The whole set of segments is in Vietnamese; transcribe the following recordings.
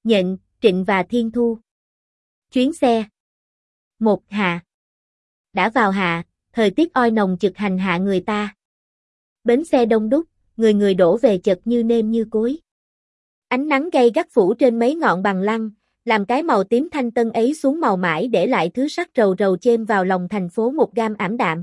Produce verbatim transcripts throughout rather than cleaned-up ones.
Nhận, Trịnh và Thiên Thu. Chuyến xe. Một hạ. Đã vào hạ, thời tiết oi nồng trực hành hạ người ta. Bến xe đông đúc, người người đổ về chật như nêm như cối. Ánh nắng gay gắt phủ trên mấy ngọn bằng lăng, làm cái màu tím thanh tân ấy xuống màu mãi để lại thứ sắc rầu rầu chêm vào lòng thành phố một gam ảm đạm.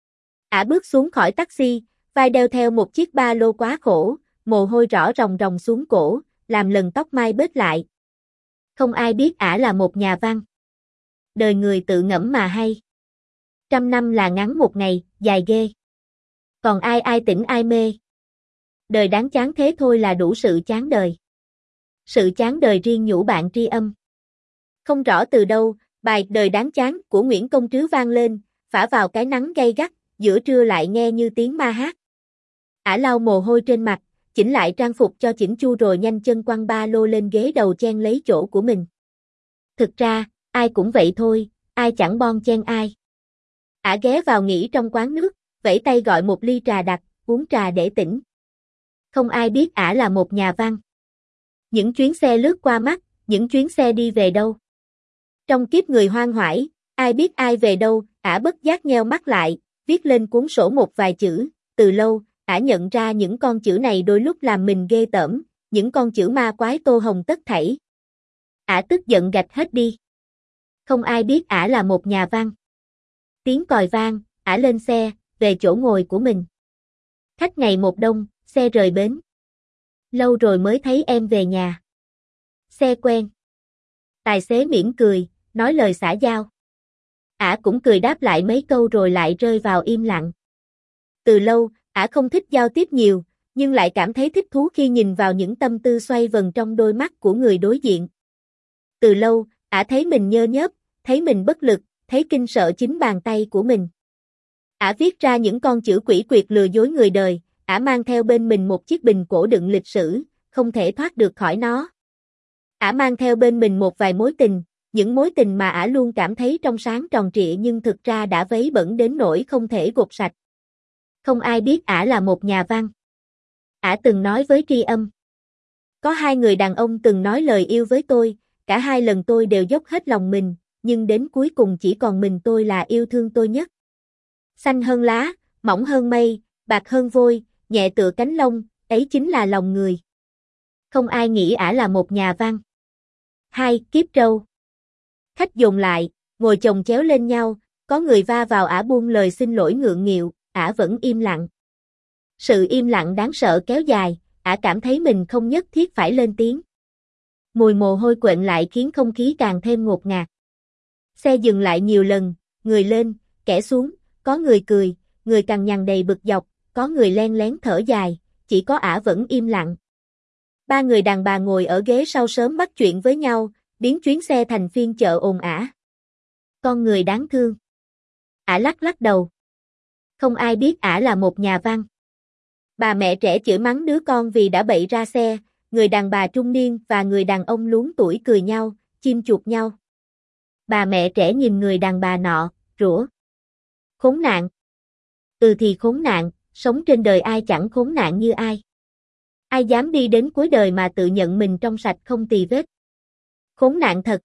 Ả bước xuống khỏi taxi, vai đeo theo một chiếc ba lô quá khổ, mồ hôi rõ ròng ròng xuống cổ, làm lần tóc mai bết lại. Không ai biết Ả là một nhà văn. Đời người tự ngẫm mà hay. Trăm năm là ngắn một ngày, dài ghê. Còn ai ai tỉnh ai mê. Đời đáng chán thế thôi là đủ sự chán đời. Sự chán đời riêng nhủ bạn tri âm. Không rõ từ đâu, bài Đời đáng chán của Nguyễn Công Trứ vang lên, phả vào cái nắng gay gắt, giữa trưa lại nghe như tiếng ma hát. Ả lau mồ hôi trên mặt, chỉnh lại trang phục cho chỉnh chu rồi nhanh chân quăng ba lô lên ghế đầu chen lấy chỗ của mình. Thực ra, ai cũng vậy thôi, ai chẳng bon chen ai. Ả ghé vào nghỉ trong quán nước, vẫy tay gọi một ly trà đặc, uống trà để tỉnh. Không ai biết Ả là một nhà văn. Những chuyến xe lướt qua mắt, những chuyến xe đi về đâu. Trong kiếp người hoang hoải, ai biết ai về đâu, Ả bất giác nheo mắt lại, viết lên cuốn sổ một vài chữ, từ lâu, Ả nhận ra những con chữ này đôi lúc làm mình ghê tởm, những con chữ ma quái tô hồng tất thảy. Ả tức giận gạch hết đi. Không ai biết Ả là một nhà văn. Tiếng còi vang, Ả lên xe, về chỗ ngồi của mình. Khách ngày một đông, xe rời bến. Lâu rồi mới thấy em về nhà. Xe quen. Tài xế mỉm cười, nói lời xã giao. Ả cũng cười đáp lại mấy câu rồi lại rơi vào im lặng. Từ lâu, Ả không thích giao tiếp nhiều, nhưng lại cảm thấy thích thú khi nhìn vào những tâm tư xoay vần trong đôi mắt của người đối diện. Từ lâu, Ả thấy mình nhơ nhớp, thấy mình bất lực, thấy kinh sợ chính bàn tay của mình. Ả viết ra những con chữ quỷ quyệt lừa dối người đời, Ả mang theo bên mình một chiếc bình cổ đựng lịch sử, không thể thoát được khỏi nó. Ả mang theo bên mình một vài mối tình, những mối tình mà Ả luôn cảm thấy trong sáng tròn trịa nhưng thực ra đã vấy bẩn đến nỗi không thể gột sạch. Không ai biết Ả là một nhà văn. Ả từng nói với tri âm. Có hai người đàn ông từng nói lời yêu với tôi, cả hai lần tôi đều dốc hết lòng mình, nhưng đến cuối cùng chỉ còn mình tôi là yêu thương tôi nhất. Xanh hơn lá, mỏng hơn mây, bạc hơn vôi, nhẹ tựa cánh lông, ấy chính là lòng người. Không ai nghĩ Ả là một nhà văn. Hai, kiếp trâu. Khách dồn lại, ngồi chồng chéo lên nhau, có người va vào Ả buông lời xin lỗi ngượng nghịu, Ả vẫn im lặng. Sự im lặng đáng sợ kéo dài, Ả cảm thấy mình không nhất thiết phải lên tiếng. Mùi mồ hôi quện lại khiến không khí càng thêm ngột ngạt. Xe dừng lại nhiều lần, người lên, kẻ xuống, có người cười, người cằn nhằn đầy bực dọc, có người len lén thở dài, chỉ có Ả vẫn im lặng. Ba người đàn bà ngồi ở ghế sau sớm bắt chuyện với nhau, biến chuyến xe thành phiên chợ ồn ả. Con người đáng thương. Ả lắc lắc đầu. Không ai biết Ả là một nhà văn. Bà mẹ trẻ chửi mắng đứa con vì đã bậy ra xe, người đàn bà trung niên và người đàn ông luống tuổi cười nhau, chim chuột nhau. Bà mẹ trẻ nhìn người đàn bà nọ, rủa. Khốn nạn. Ừ thì khốn nạn, sống trên đời ai chẳng khốn nạn như ai. Ai dám đi đến cuối đời mà tự nhận mình trong sạch không tì vết. Khốn nạn thật.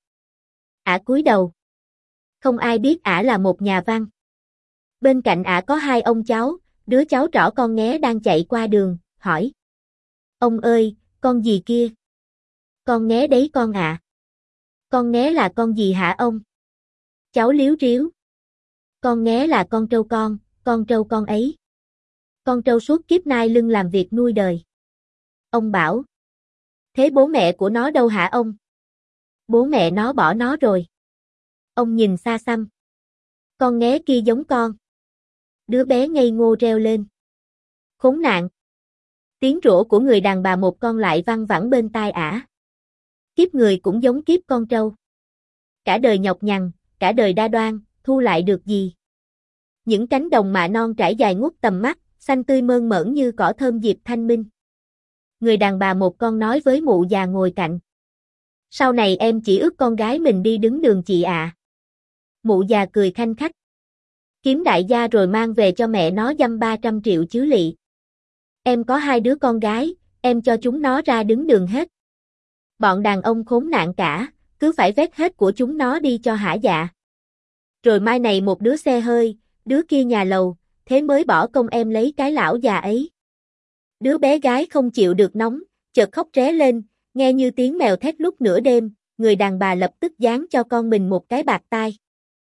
Ả cúi đầu. Không ai biết Ả là một nhà văn. Bên cạnh Ả có hai ông cháu, đứa cháu trỏ con nghé đang chạy qua đường, hỏi. Ông ơi, con gì kia? Con nghé đấy con ạ. À. Con nghé là con gì hả ông? Cháu liếu riếu. Con nghé là con trâu con, con trâu con ấy. Con trâu suốt kiếp nay lưng làm việc nuôi đời. Ông bảo. Thế bố mẹ của nó đâu hả ông? Bố mẹ nó bỏ nó rồi. Ông nhìn xa xăm. Con nghé kia giống con. Đứa bé ngây ngô reo lên. Khốn nạn. Tiếng rủa của người đàn bà một con lại văng vẳng bên tai Ả. Kiếp người cũng giống kiếp con trâu. Cả đời nhọc nhằn, cả đời đa đoan, thu lại được gì? Những cánh đồng mạ non trải dài ngút tầm mắt, xanh tươi mơn mởn như cỏ thơm dịp thanh minh. Người đàn bà một con nói với mụ già ngồi cạnh. Sau này em chỉ ước con gái mình đi đứng đường chị ạ. À. Mụ già cười khanh khách. Kiếm đại gia rồi mang về cho mẹ nó dăm ba trăm triệu chứ lị. Em có hai đứa con gái, em cho chúng nó ra đứng đường hết. Bọn đàn ông khốn nạn cả, cứ phải vét hết của chúng nó đi cho hả dạ. Rồi mai này một đứa xe hơi, đứa kia nhà lầu, thế mới bỏ công em lấy cái lão già ấy. Đứa bé gái không chịu được nóng, chợt khóc ré lên, nghe như tiếng mèo thét lúc nửa đêm, người đàn bà lập tức giáng cho con mình một cái bạt tai.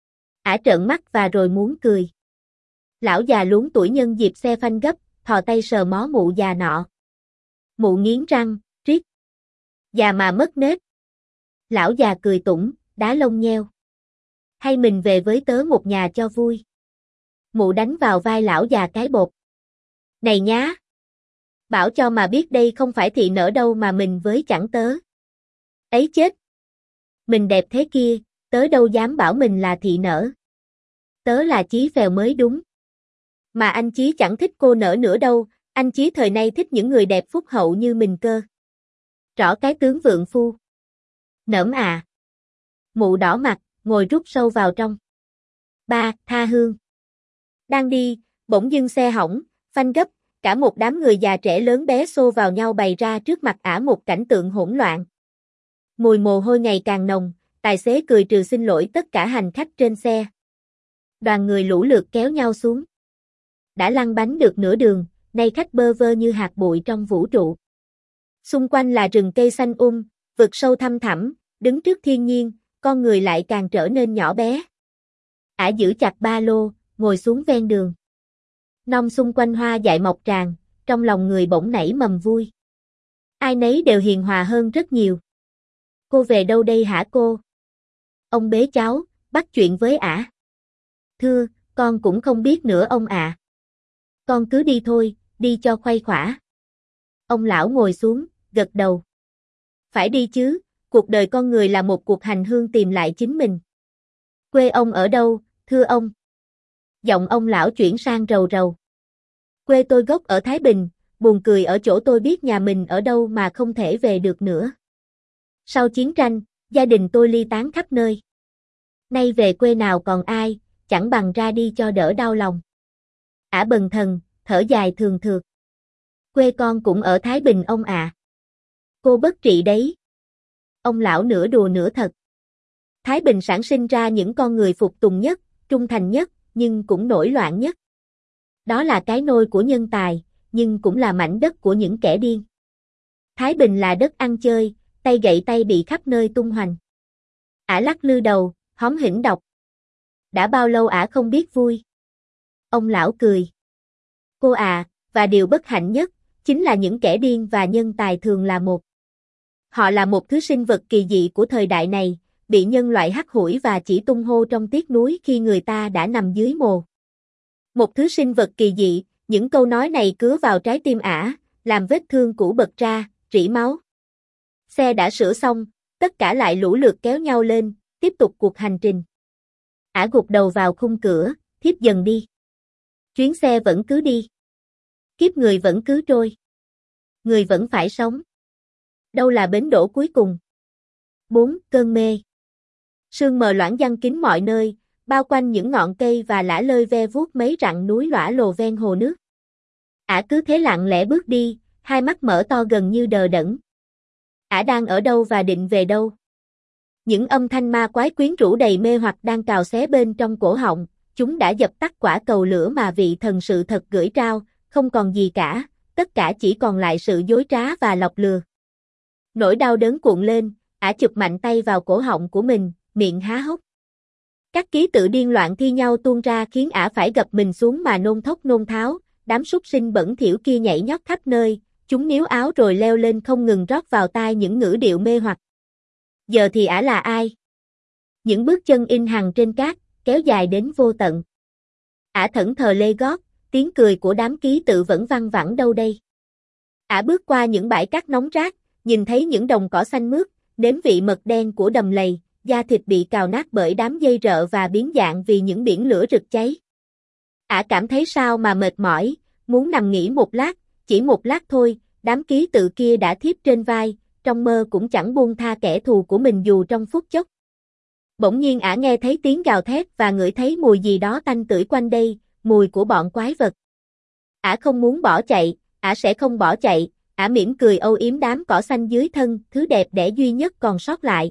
Ả trợn mắt và rồi muốn cười. Lão già luống tuổi nhân dịp xe phanh gấp, thò tay sờ mó mụ già nọ. Mụ nghiến răng, riết. Già mà mất nết. Lão già cười tủm, đá lông nheo. Hay mình về với tớ một nhà cho vui. Mụ đánh vào vai lão già cái bột. Này nhá! Bảo cho mà biết đây không phải thị nở đâu mà mình với chẳng tớ. Ấy chết! Mình đẹp thế kia, tớ đâu dám bảo mình là thị nở. Tớ là Chí Phèo mới đúng. Mà anh Chí chẳng thích cô nở nữa đâu, anh Chí thời nay thích những người đẹp phúc hậu như mình cơ. Rõ cái tướng vượng phu. Nỡm à! Mụ đỏ mặt, ngồi rút sâu vào trong. Ba, tha hương. Đang đi, bỗng dưng xe hỏng, phanh gấp, cả một đám người già trẻ lớn bé xô vào nhau bày ra trước mặt ả một cảnh tượng hỗn loạn. Mùi mồ hôi ngày càng nồng, tài xế cười trừ xin lỗi tất cả hành khách trên xe. Đoàn người lũ lượt kéo nhau xuống. Đã lăn bánh được nửa đường, nay khách bơ vơ như hạt bụi trong vũ trụ. Xung quanh là rừng cây xanh um, vực sâu thăm thẳm, đứng trước thiên nhiên, con người lại càng trở nên nhỏ bé. Ả giữ chặt ba lô, ngồi xuống ven đường. Non xung quanh hoa dại mọc tràn, trong lòng người bỗng nảy mầm vui. Ai nấy đều hiền hòa hơn rất nhiều. Cô về đâu đây hả cô? Ông bế cháu, bắt chuyện với ả. Thưa, con cũng không biết nữa ông ạ. À. Con cứ đi thôi, đi cho khuây khỏa. Ông lão ngồi xuống, gật đầu. Phải đi chứ, cuộc đời con người là một cuộc hành hương tìm lại chính mình. Quê ông ở đâu, thưa ông? Giọng ông lão chuyển sang rầu rầu. Quê tôi gốc ở Thái Bình, buồn cười ở chỗ tôi biết nhà mình ở đâu mà không thể về được nữa. Sau chiến tranh, gia đình tôi ly tán khắp nơi. Nay về quê nào còn ai, chẳng bằng ra đi cho đỡ đau lòng. Ả bần thần, thở dài thường thượt. Quê con cũng ở Thái Bình ông à. Cô bất trị đấy. Ông lão nửa đùa nửa thật. Thái Bình sản sinh ra những con người phục tùng nhất, trung thành nhất, nhưng cũng nổi loạn nhất. Đó là cái nôi của nhân tài, nhưng cũng là mảnh đất của những kẻ điên. Thái Bình là đất ăn chơi, tay gậy tay bị khắp nơi tung hoành. Ả lắc lư đầu, hóm hỉnh đọc. Đã bao lâu ả không biết vui? Ông lão cười. Cô à, và điều bất hạnh nhất, chính là những kẻ điên và nhân tài thường là một. Họ là một thứ sinh vật kỳ dị của thời đại này, bị nhân loại hắt hủi và chỉ tung hô trong tiếc nuối khi người ta đã nằm dưới mồ. Một thứ sinh vật kỳ dị, những câu nói này cứa vào trái tim ả, làm vết thương cũ bật ra, rỉ máu. Xe đã sửa xong, tất cả lại lũ lượt kéo nhau lên, tiếp tục cuộc hành trình. Ả gục đầu vào khung cửa, thiếp dần đi. Chuyến xe vẫn cứ đi. Kiếp người vẫn cứ trôi. Người vẫn phải sống. Đâu là bến đỗ cuối cùng? bốn. Cơn mê. Sương mờ loãng giăng kín mọi nơi, bao quanh những ngọn cây và lả lơi ve vuốt mấy rặng núi lõa lồ ven hồ nước. Ả cứ thế lặng lẽ bước đi, hai mắt mở to gần như đờ đẫn. Ả đang ở đâu và định về đâu? Những âm thanh ma quái quyến rũ đầy mê hoặc đang cào xé bên trong cổ họng, chúng đã dập tắt quả cầu lửa mà vị thần sự thật gửi trao, không còn gì cả, tất cả chỉ còn lại sự dối trá và lọc lừa. Nỗi đau đớn cuộn lên, ả chụp mạnh tay vào cổ họng của mình, miệng há hốc. Các ký tự điên loạn thi nhau tuôn ra khiến ả phải gập mình xuống mà nôn thốc nôn tháo, đám súc sinh bẩn thỉu kia nhảy nhót khắp nơi, chúng níu áo rồi leo lên không ngừng rót vào tai những ngữ điệu mê hoặc. Giờ thì ả là ai? Những bước chân in hằn trên cát, kéo dài đến vô tận. Ả thẫn thờ lê gót, tiếng cười của đám ký tự vẫn văng vẳng đâu đây. Ả bước qua những bãi cát nóng rát, nhìn thấy những đồng cỏ xanh mướt, nếm vị mật đen của đầm lầy, da thịt bị cào nát bởi đám dây rợ và biến dạng vì những biển lửa rực cháy. Ả cảm thấy sao mà mệt mỏi, muốn nằm nghỉ một lát, chỉ một lát thôi, đám ký tự kia đã thiếp trên vai, trong mơ cũng chẳng buông tha kẻ thù của mình dù trong phút chốc. Bỗng nhiên ả nghe thấy tiếng gào thét và ngửi thấy mùi gì đó tanh tưởi quanh đây, mùi của bọn quái vật. Ả không muốn bỏ chạy, ả sẽ không bỏ chạy, Ả mỉm cười âu yếm đám cỏ xanh dưới thân, thứ đẹp đẽ duy nhất còn sót lại.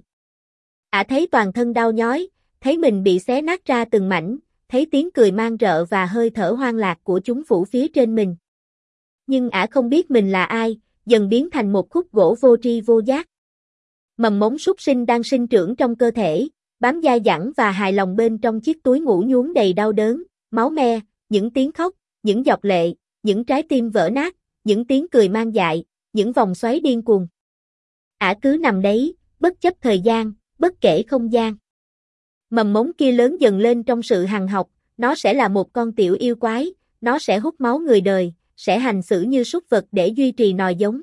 Ả thấy toàn thân đau nhói, thấy mình bị xé nát ra từng mảnh, thấy tiếng cười mang rợ và hơi thở hoang lạc của chúng phủ phía trên mình. Nhưng Ả không biết mình là ai, dần biến thành một khúc gỗ vô tri vô giác. Mầm mống súc sinh đang sinh trưởng trong cơ thể, bám dai dẳng và hài lòng bên trong chiếc túi ngủ nhuốm đầy đau đớn, máu me, những tiếng khóc, những giọt lệ, những trái tim vỡ nát, những tiếng cười mang dại, những vòng xoáy điên cuồng. Ả cứ nằm đấy, bất chấp thời gian, bất kể không gian. Mầm mống kia lớn dần lên trong sự hằn học, nó sẽ là một con tiểu yêu quái, nó sẽ hút máu người đời, sẽ hành xử như súc vật để duy trì nòi giống.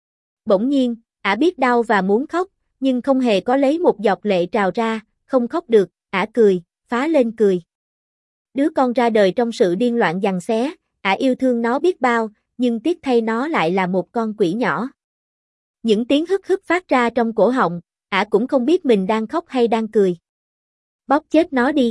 Bỗng nhiên, Ả biết đau và muốn khóc, nhưng không hề có lấy một giọt lệ trào ra, không khóc được, Ả cười, phá lên cười. Đứa con ra đời trong sự điên loạn giằng xé, Ả yêu thương nó biết bao, nhưng tiếc thay nó lại là một con quỷ nhỏ. Những tiếng hức hức phát ra trong cổ họng, Ả cũng không biết mình đang khóc hay đang cười. Bóp chết nó đi.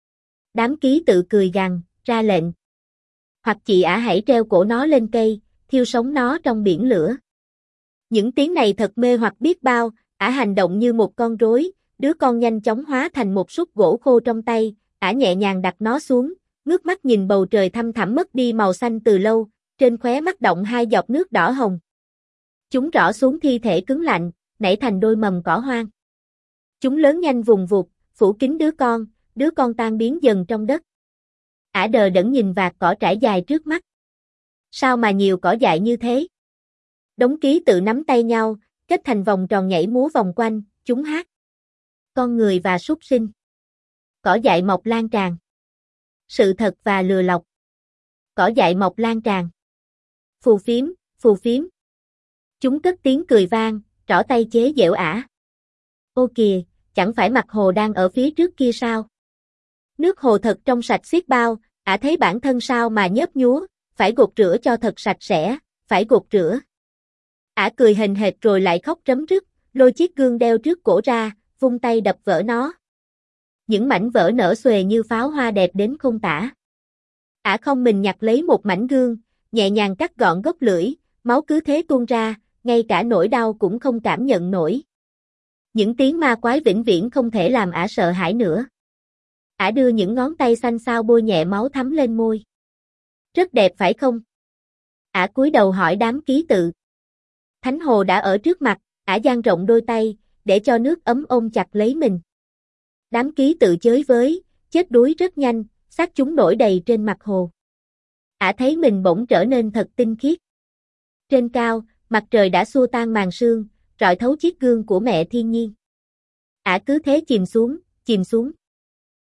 Đám ký tự cười gằn, ra lệnh. Hoặc chị Ả hãy treo cổ nó lên cây, thiêu sống nó trong biển lửa. Những tiếng này thật mê hoặc biết bao, Ả hành động như một con rối, đứa con nhanh chóng hóa thành một xúc gỗ khô trong tay, Ả nhẹ nhàng đặt nó xuống, ngước mắt nhìn bầu trời thăm thẳm mất đi màu xanh từ lâu, trên khóe mắt đọng hai giọt nước đỏ hồng. Chúng rỏ xuống thi thể cứng lạnh, nảy thành đôi mầm cỏ hoang. Chúng lớn nhanh vùng vụt, phủ kín đứa con, đứa con tan biến dần trong đất. Ả đờ đẫn nhìn vạt cỏ trải dài trước mắt. Sao mà nhiều cỏ dại như thế? Đống ký tự nắm tay nhau, kết thành vòng tròn nhảy múa vòng quanh, chúng hát. Con người và súc sinh. Cỏ dại mọc lan tràn. Sự thật và lừa lọc. Cỏ dại mọc lan tràn. Phù phiếm, phù phiếm. Chúng cất tiếng cười vang, trỏ tay chế giễu Ả. Ô kìa, chẳng phải mặt hồ đang ở phía trước kia sao? Nước hồ thật trong sạch xiết bao, Ả thấy bản thân sao mà nhớp nhúa, phải gột rửa cho thật sạch sẽ, phải gột rửa. Ả cười hềnh hệt rồi lại khóc rấm rứt, lôi chiếc gương đeo trước cổ ra, vung tay đập vỡ nó. Những mảnh vỡ nở xuề như pháo hoa đẹp đến không tả. Ả không mình nhặt lấy một mảnh gương, nhẹ nhàng cắt gọn gốc lưỡi, máu cứ thế tuôn ra, ngay cả nỗi đau cũng không cảm nhận nổi. Những tiếng ma quái vĩnh viễn không thể làm Ả sợ hãi nữa. Ả đưa những ngón tay xanh xao bôi nhẹ máu thấm lên môi. Rất đẹp phải không? Ả cúi đầu hỏi đám ký tự. Thánh hồ đã ở trước mặt, Ả dang rộng đôi tay, để cho nước ấm ôm chặt lấy mình. Đám ký tự chới với, chết đuối rất nhanh, xác chúng nổi đầy trên mặt hồ. Ả thấy mình bỗng trở nên thật tinh khiết. Trên cao, mặt trời đã xua tan màn sương, rọi thấu chiếc gương của mẹ thiên nhiên. Ả cứ thế chìm xuống, chìm xuống.